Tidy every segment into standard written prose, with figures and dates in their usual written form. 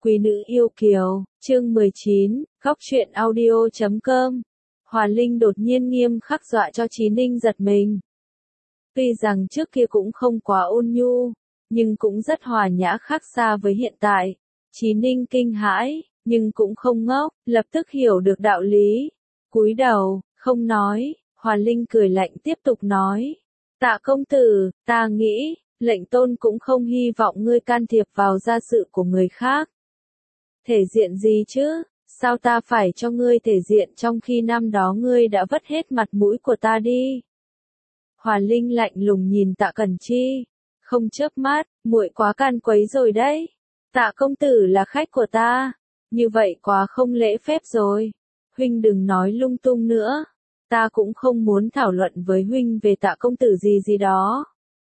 Quý nữ yêu kiều, chương 19, góc truyện audio.com. Hòa Linh đột nhiên nghiêm khắc dọa cho Chí Ninh giật mình. Tuy rằng trước kia cũng không quá ôn nhu, nhưng cũng rất hòa nhã khác xa với hiện tại. Chí Ninh kinh hãi, nhưng cũng không ngốc, lập tức hiểu được đạo lý. Cúi đầu, không nói, Hòa Linh cười lạnh tiếp tục nói. Tạ công tử, ta nghĩ, lệnh tôn cũng không hy vọng ngươi can thiệp vào gia sự của người khác. Thể diện gì chứ, sao ta phải cho ngươi thể diện trong khi năm đó ngươi đã vất hết mặt mũi của ta đi. Hòa Linh lạnh lùng nhìn Tạ Cẩn Chi, không chớp mắt, muội quá can quấy rồi đấy. Tạ công tử là khách của ta, như vậy quá không lễ phép rồi. Huynh đừng nói lung tung nữa, ta cũng không muốn thảo luận với huynh về Tạ công tử gì đó.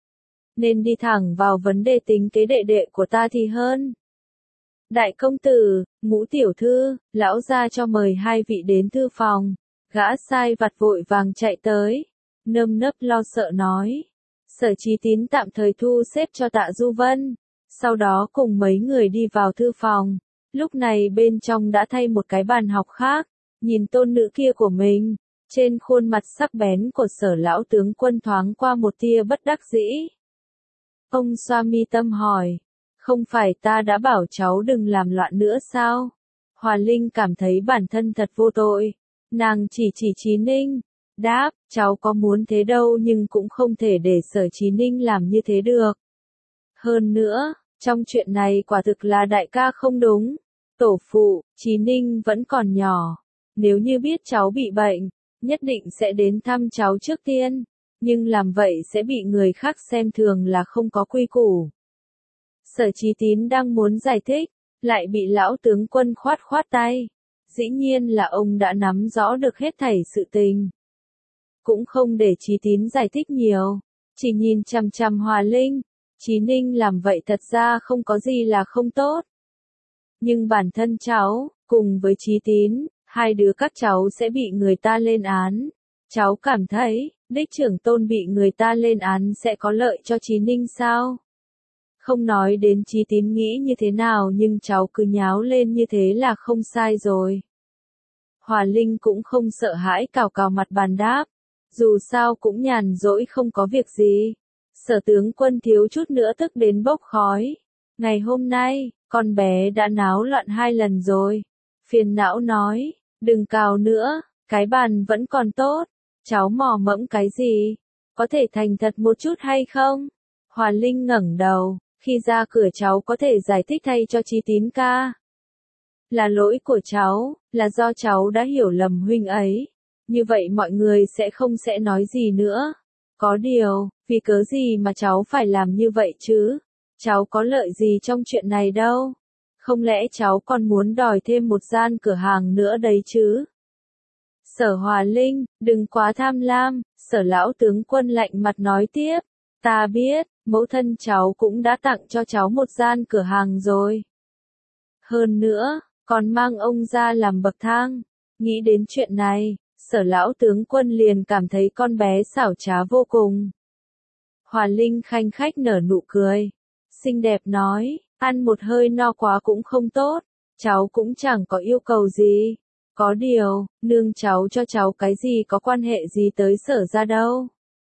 Nên đi thẳng vào vấn đề tính kế đệ đệ của ta thì hơn. Đại công tử, Ngũ tiểu thư, lão gia cho mời hai vị đến thư phòng. Gã sai vặt vội vàng chạy tới, nơm nớp lo sợ nói. Sở Chí Tín tạm thời thu xếp cho Tạ Du Vân, sau đó cùng mấy người đi vào thư phòng. Lúc này bên trong đã thay một cái bàn học khác, nhìn tôn nữ kia của mình, trên khuôn mặt sắc bén của Sở lão tướng quân thoáng qua một tia bất đắc dĩ. Ông xoa mi tâm hỏi. Không phải ta đã bảo cháu đừng làm loạn nữa sao? Hòa Linh cảm thấy bản thân thật vô tội. Nàng chỉ Chí Ninh. Đáp, cháu có muốn thế đâu nhưng cũng không thể để Sở Chí Ninh làm như thế được. Hơn nữa, trong chuyện này quả thực là đại ca không đúng. Tổ phụ, Chí Ninh vẫn còn nhỏ. Nếu như biết cháu bị bệnh, nhất định sẽ đến thăm cháu trước tiên. Nhưng làm vậy sẽ bị người khác xem thường là không có quy củ. Sở Chí Tín đang muốn giải thích, lại bị lão tướng quân khoát tay. Dĩ nhiên là ông đã nắm rõ được hết thảy sự tình. Cũng không để Chí Tín giải thích nhiều, chỉ nhìn chằm chằm Hòa Linh. Chí Ninh làm vậy thật ra không có gì là không tốt. Nhưng bản thân cháu, cùng với Chí Tín, hai đứa các cháu sẽ bị người ta lên án. Cháu cảm thấy, đích trưởng tôn bị người ta lên án sẽ có lợi cho Chí Ninh sao? Không nói đến Chí Tín nghĩ như thế nào nhưng cháu cứ nháo lên như thế là không sai rồi. Hòa Linh cũng không sợ hãi cào mặt bàn đáp. Dù sao cũng nhàn rỗi không có việc gì. Sở tướng quân thiếu chút nữa tức đến bốc khói. Ngày hôm nay, con bé đã náo loạn 2 lần rồi. Phiền não nói, đừng cào nữa, cái bàn vẫn còn tốt. Cháu mò mẫm cái gì? Có thể thành thật một chút hay không? Hòa Linh ngẩng đầu. Khi ra cửa cháu có thể giải thích thay cho Chí Tín ca. Là lỗi của cháu, là do cháu đã hiểu lầm huynh ấy. Như vậy mọi người sẽ nói gì nữa. Có điều, vì cớ gì mà cháu phải làm như vậy chứ? Cháu có lợi gì trong chuyện này đâu. Không lẽ cháu còn muốn đòi thêm một gian cửa hàng nữa đấy chứ? Sở Hòa Linh, đừng quá tham lam, Sở lão tướng quân lạnh mặt nói tiếp. Ta biết, mẫu thân cháu cũng đã tặng cho cháu một gian cửa hàng rồi. Hơn nữa, còn mang ông ra làm bậc thang. Nghĩ đến chuyện này, Sở lão tướng quân liền cảm thấy con bé xảo trá vô cùng. Hòa Linh khanh khách nở nụ cười. Xinh đẹp nói, ăn một hơi no quá cũng không tốt. Cháu cũng chẳng có yêu cầu gì. Có điều, nương cháu cho cháu cái gì có quan hệ gì tới Sở ra đâu.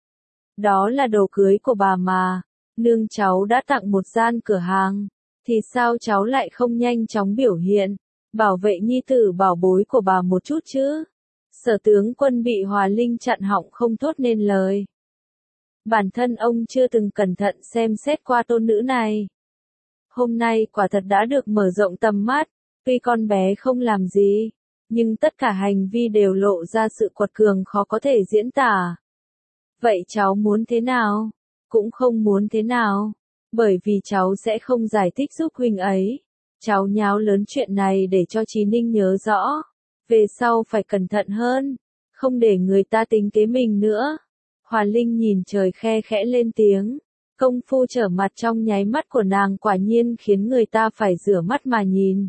Đó là đồ cưới của bà mà. Nương cháu đã tặng một gian cửa hàng. Thì sao cháu lại không nhanh chóng biểu hiện, bảo vệ nhi tử bảo bối của bà một chút chứ? Sở tướng quân bị Hòa Linh chặn họng không thốt nên lời. Bản thân ông chưa từng cẩn thận xem xét qua tôn nữ này. Hôm nay quả thật đã được mở rộng tầm mắt, tuy con bé không làm gì, nhưng tất cả hành vi đều lộ ra sự quật cường khó có thể diễn tả. Vậy cháu muốn thế nào? Cũng không muốn thế nào, bởi vì cháu sẽ không giải thích giúp huynh ấy. Cháu nháo lớn chuyện này để cho Chí Ninh nhớ rõ. Về sau phải cẩn thận hơn, không để người ta tính kế mình nữa. Hòa Linh nhìn trời khe khẽ lên tiếng. Công phu trở mặt trong nháy mắt của nàng quả nhiên khiến người ta phải rửa mắt mà nhìn.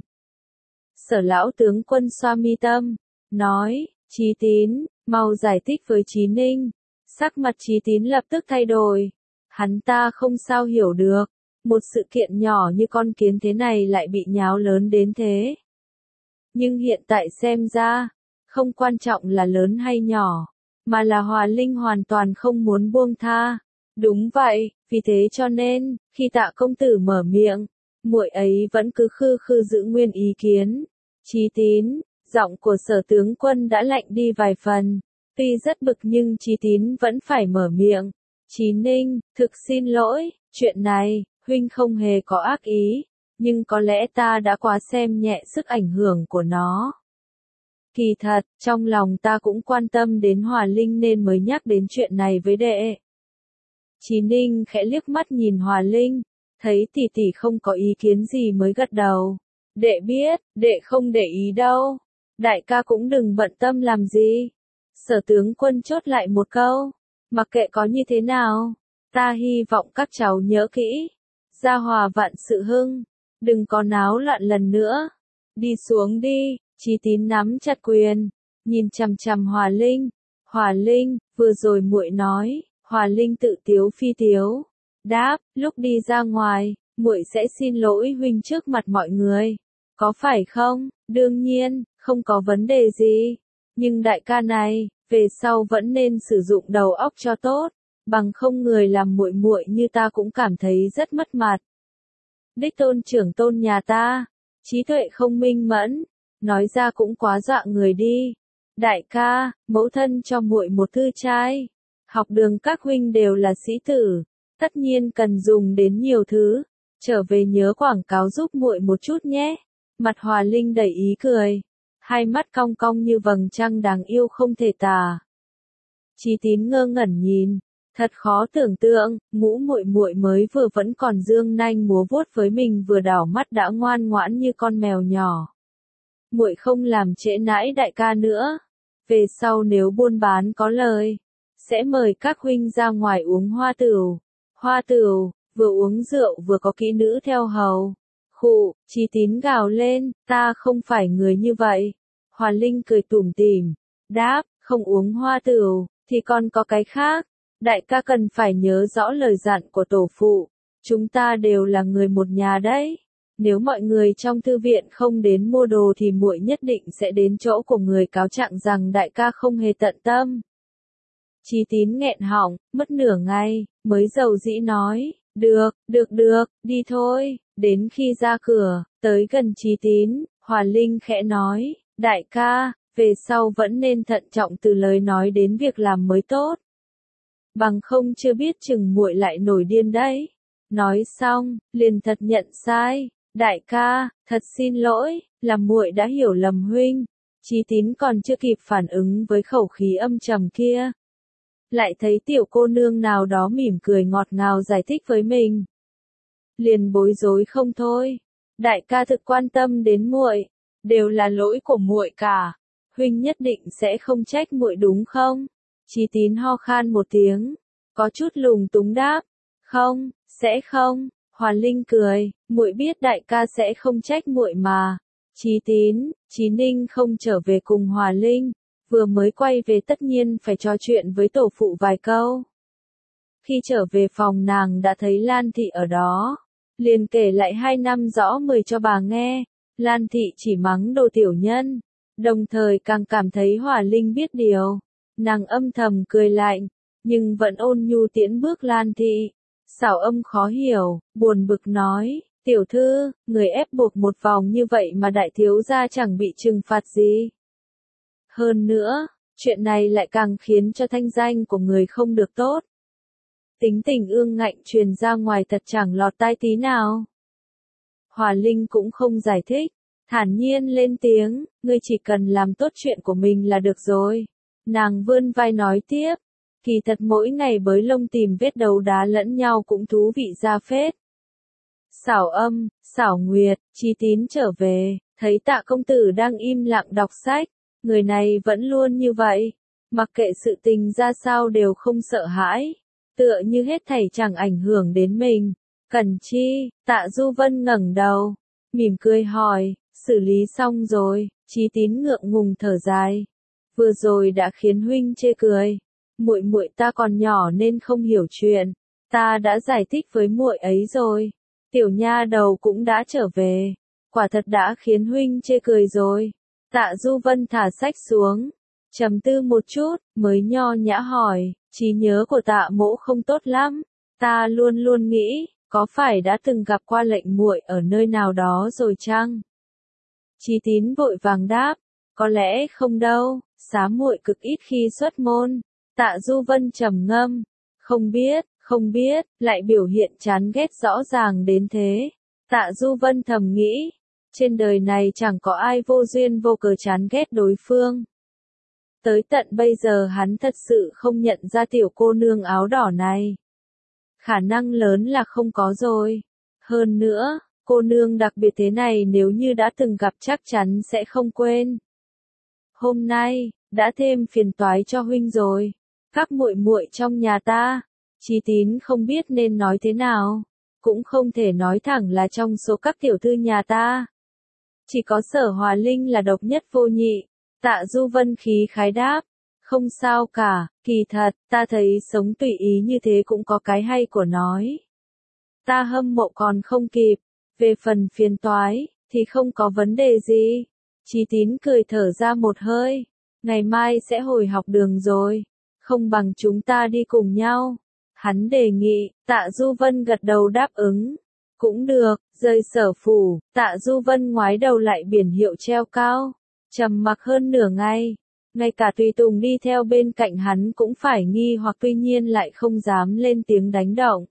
Sở lão tướng quân xoa mi tâm, nói, Chí Tín, mau giải thích với Chí Ninh. Sắc mặt Chí Tín lập tức thay đổi. Hắn ta không sao hiểu được, Một sự kiện nhỏ như con kiến thế này lại bị nháo lớn đến thế. Nhưng hiện tại xem ra, không quan trọng là lớn hay nhỏ, mà là Hòa Linh hoàn toàn không muốn buông tha. Đúng vậy, vì thế cho nên, khi Tạ công tử mở miệng, muội ấy vẫn cứ khư khư giữ nguyên ý kiến. Chí Tín, giọng của Sở tướng quân đã lạnh đi vài phần, tuy rất bực nhưng Chí Tín vẫn phải mở miệng. Chí Ninh, thực xin lỗi, chuyện này, huynh không hề có ác ý, nhưng có lẽ ta đã quá xem nhẹ sức ảnh hưởng của nó. Kỳ thật, trong lòng ta cũng quan tâm đến Hòa Linh nên mới nhắc đến chuyện này với đệ. Chí Ninh khẽ liếc mắt nhìn Hòa Linh, thấy tỷ tỷ không có ý kiến gì mới gật đầu. Đệ biết, đệ không để ý đâu. Đại ca cũng đừng bận tâm làm gì. Sở tướng quân chốt lại một câu. Mặc kệ có như thế nào, ta hy vọng các cháu nhớ kỹ. Gia hòa vạn sự hưng. Đừng có náo loạn lần nữa. Đi xuống đi. Chí Tín nắm chặt quyền, nhìn chằm chằm Hòa Linh. Hòa Linh, vừa rồi muội nói. Hòa Linh tự tiếu phi tiếu. Đáp, lúc đi ra ngoài, muội sẽ xin lỗi huynh trước mặt mọi người. Có phải không? Đương nhiên, không có vấn đề gì. Nhưng đại ca này, về sau vẫn nên sử dụng đầu óc cho tốt, bằng không người làm muội muội như ta cũng cảm thấy rất mất mặt. Đích tôn trưởng tôn nhà ta, trí tuệ không minh mẫn, nói ra cũng quá dọa người đi. Đại ca, mẫu thân cho muội một thư trai. Học đường các huynh đều là sĩ tử, tất nhiên cần dùng đến nhiều thứ. Trở về nhớ quảng cáo giúp muội một chút nhé. Mặt Hòa Linh đầy ý cười, hai mắt cong cong như vầng trăng đáng yêu không thể tả. Chí Tín ngơ ngẩn nhìn, thật khó tưởng tượng, ngũ muội muội mới vừa vẫn còn dương nanh múa vuốt với mình vừa đảo mắt đã ngoan ngoãn như con mèo nhỏ. Muội không làm trễ nãi đại ca nữa, về sau nếu buôn bán có lời, sẽ mời các huynh ra ngoài uống hoa tửu. Hoa tửu, vừa uống rượu vừa có kỹ nữ theo hầu. Khụ, Chí Tín gào lên, ta không phải người như vậy. Hòa Linh cười tủm tỉm, đáp, không uống hoa tửu, thì còn có cái khác. Đại ca cần phải nhớ rõ lời dặn của tổ phụ, chúng ta đều là người một nhà đấy. Nếu mọi người trong thư viện không đến mua đồ thì muội nhất định sẽ đến chỗ của người cáo trạng rằng đại ca không hề tận tâm. Chí Tín nghẹn họng, mất nửa ngày, mới dầu dĩ nói, được, đi thôi. Đến khi ra cửa, tới gần Chí Tín, Hòa Linh khẽ nói, đại ca, về sau vẫn nên thận trọng từ lời nói đến việc làm mới tốt. Bằng không chưa biết chừng muội lại nổi điên đấy. Nói xong, liền thật nhận sai, đại ca, thật xin lỗi, là muội đã hiểu lầm huynh. Chí Tín còn chưa kịp phản ứng với khẩu khí âm trầm kia, lại thấy tiểu cô nương nào đó mỉm cười ngọt ngào giải thích với mình. Liền bối rối không thôi. Đại ca thực quan tâm đến muội, đều là lỗi của muội cả. Huynh nhất định sẽ không trách muội đúng không? Chí Tín ho khan một tiếng, có chút lúng túng đáp, không, sẽ không. Hòa Linh cười, muội biết đại ca sẽ không trách muội mà. Chí Tín, Chí Ninh không trở về cùng Hòa Linh, vừa mới quay về tất nhiên phải trò chuyện với tổ phụ vài câu. Khi trở về phòng nàng đã thấy Lan Thị ở đó, liền kể lại 2 năm rõ 10 cho bà nghe. Lan Thị chỉ mắng đồ tiểu nhân, đồng thời càng cảm thấy Hòa Linh biết điều. Nàng âm thầm cười lạnh, nhưng vẫn ôn nhu tiễn bước Lan Thị. Xảo Âm khó hiểu, buồn bực nói, tiểu thư, người ép buộc một vòng như vậy mà đại thiếu gia chẳng bị trừng phạt gì. Hơn nữa, chuyện này lại càng khiến cho thanh danh của người không được tốt. Tính tình ương ngạnh truyền ra ngoài thật chẳng lọt tai tí nào. Hòa Linh cũng không giải thích, thản nhiên lên tiếng, ngươi chỉ cần làm tốt chuyện của mình là được rồi. Nàng vươn vai nói tiếp, kỳ thật mỗi ngày bới lông tìm vết đấu đá lẫn nhau cũng thú vị ra phết. Xảo Âm, Xảo Nguyệt, Chí Tín trở về, thấy Tạ công tử đang im lặng đọc sách, người này vẫn luôn như vậy, mặc kệ sự tình ra sao đều không sợ hãi, tựa như hết thảy chẳng ảnh hưởng đến mình. Cần chi? Tạ Du Vân ngẩng đầu, mỉm cười hỏi, xử lý xong rồi. Chí Tín ngượng ngùng thở dài, vừa rồi đã khiến huynh chê cười. Muội muội ta còn nhỏ nên không hiểu chuyện, ta đã giải thích với muội ấy rồi. tiểu nha đầu cũng đã trở về. Quả thật đã khiến huynh chê cười rồi. Tạ Du Vân thả sách xuống, trầm tư một chút, mới nho nhã hỏi, trí nhớ của Tạ mỗ không tốt lắm. Ta luôn luôn nghĩ, có phải đã từng gặp qua lệnh muội ở nơi nào đó rồi chăng? Chí Tín vội vàng đáp, có lẽ không đâu, xá muội cực ít khi xuất môn. Tạ Du Vân trầm ngâm, không biết, lại biểu hiện chán ghét rõ ràng đến thế. Tạ Du Vân thầm nghĩ, trên đời này chẳng có ai vô duyên vô cớ chán ghét đối phương. Tới tận bây giờ hắn thật sự không nhận ra tiểu cô nương áo đỏ này. Khả năng lớn là không có rồi. Hơn nữa, cô nương đặc biệt thế này nếu như đã từng gặp chắc chắn sẽ không quên. Hôm nay, đã thêm phiền toái cho huynh rồi. Các muội muội trong nhà ta, Chí Tín không biết nên nói thế nào, cũng không thể nói thẳng là trong số các tiểu thư nhà ta. Chỉ có Sở Hòa Linh là độc nhất vô nhị. Tạ Du Vân khí khái đáp, không sao cả, kỳ thật, ta thấy sống tùy ý như thế cũng có cái hay của nói. Ta hâm mộ còn không kịp, về phần phiền toái, thì không có vấn đề gì. Chí Tín cười thở ra một hơi, ngày mai sẽ hồi học đường rồi, không bằng chúng ta đi cùng nhau. Hắn đề nghị, Tạ Du Vân gật đầu đáp ứng. Cũng được, rời Sở phủ, Tạ Du Vân ngoái đầu lại biển hiệu treo cao, trầm mặc hơn nửa ngày. Ngay cả tùy tùng đi theo bên cạnh hắn cũng phải nghi hoặc tuy nhiên lại không dám lên tiếng đánh động.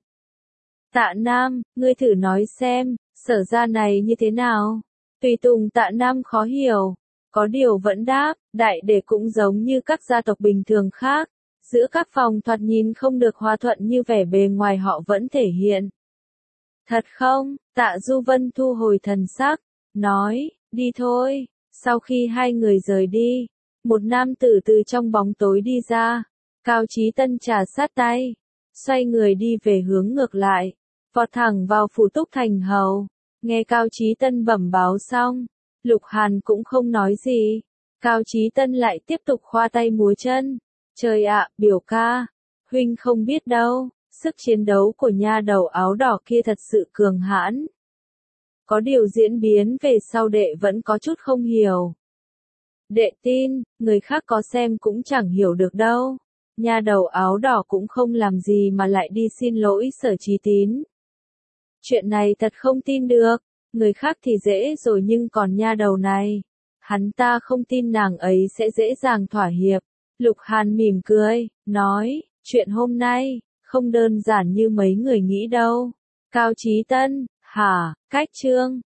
Tạ Nam, ngươi thử nói xem, Sở gia này như thế nào? Tùy tùng Tạ Nam khó hiểu, có điều vẫn đáp, đại để cũng giống như các gia tộc bình thường khác. Giữa các phòng thoạt nhìn không được hòa thuận như vẻ bề ngoài họ vẫn thể hiện. Thật không? Tạ Du Vân thu hồi thần sắc, nói, đi thôi. Sau khi hai người rời đi, một nam tử từ trong bóng tối đi ra. Cao Chí Tân trà sát tay, xoay người đi về hướng ngược lại, vọt thẳng vào phủ Túc Thành hầu. Nghe Cao Chí Tân bẩm báo xong, Lục Hàn cũng không nói gì. Cao Chí Tân lại tiếp tục khoa tay múa chân. Trời ạ, biểu ca, huynh không biết đâu, sức chiến đấu của nha đầu áo đỏ kia thật sự cường hãn. Có điều diễn biến về sau đệ vẫn có chút không hiểu. Đệ tin, người khác có xem cũng chẳng hiểu được đâu. Nha đầu áo đỏ cũng không làm gì mà lại đi xin lỗi Sở Chí Tín. Chuyện này thật không tin được, người khác thì dễ rồi nhưng còn nha đầu này, hắn ta không tin nàng ấy sẽ dễ dàng thỏa hiệp. Lục Hàn mỉm cười, nói, chuyện hôm nay, không đơn giản như mấy người nghĩ đâu. Cao Chí Tân, hả, cách chương.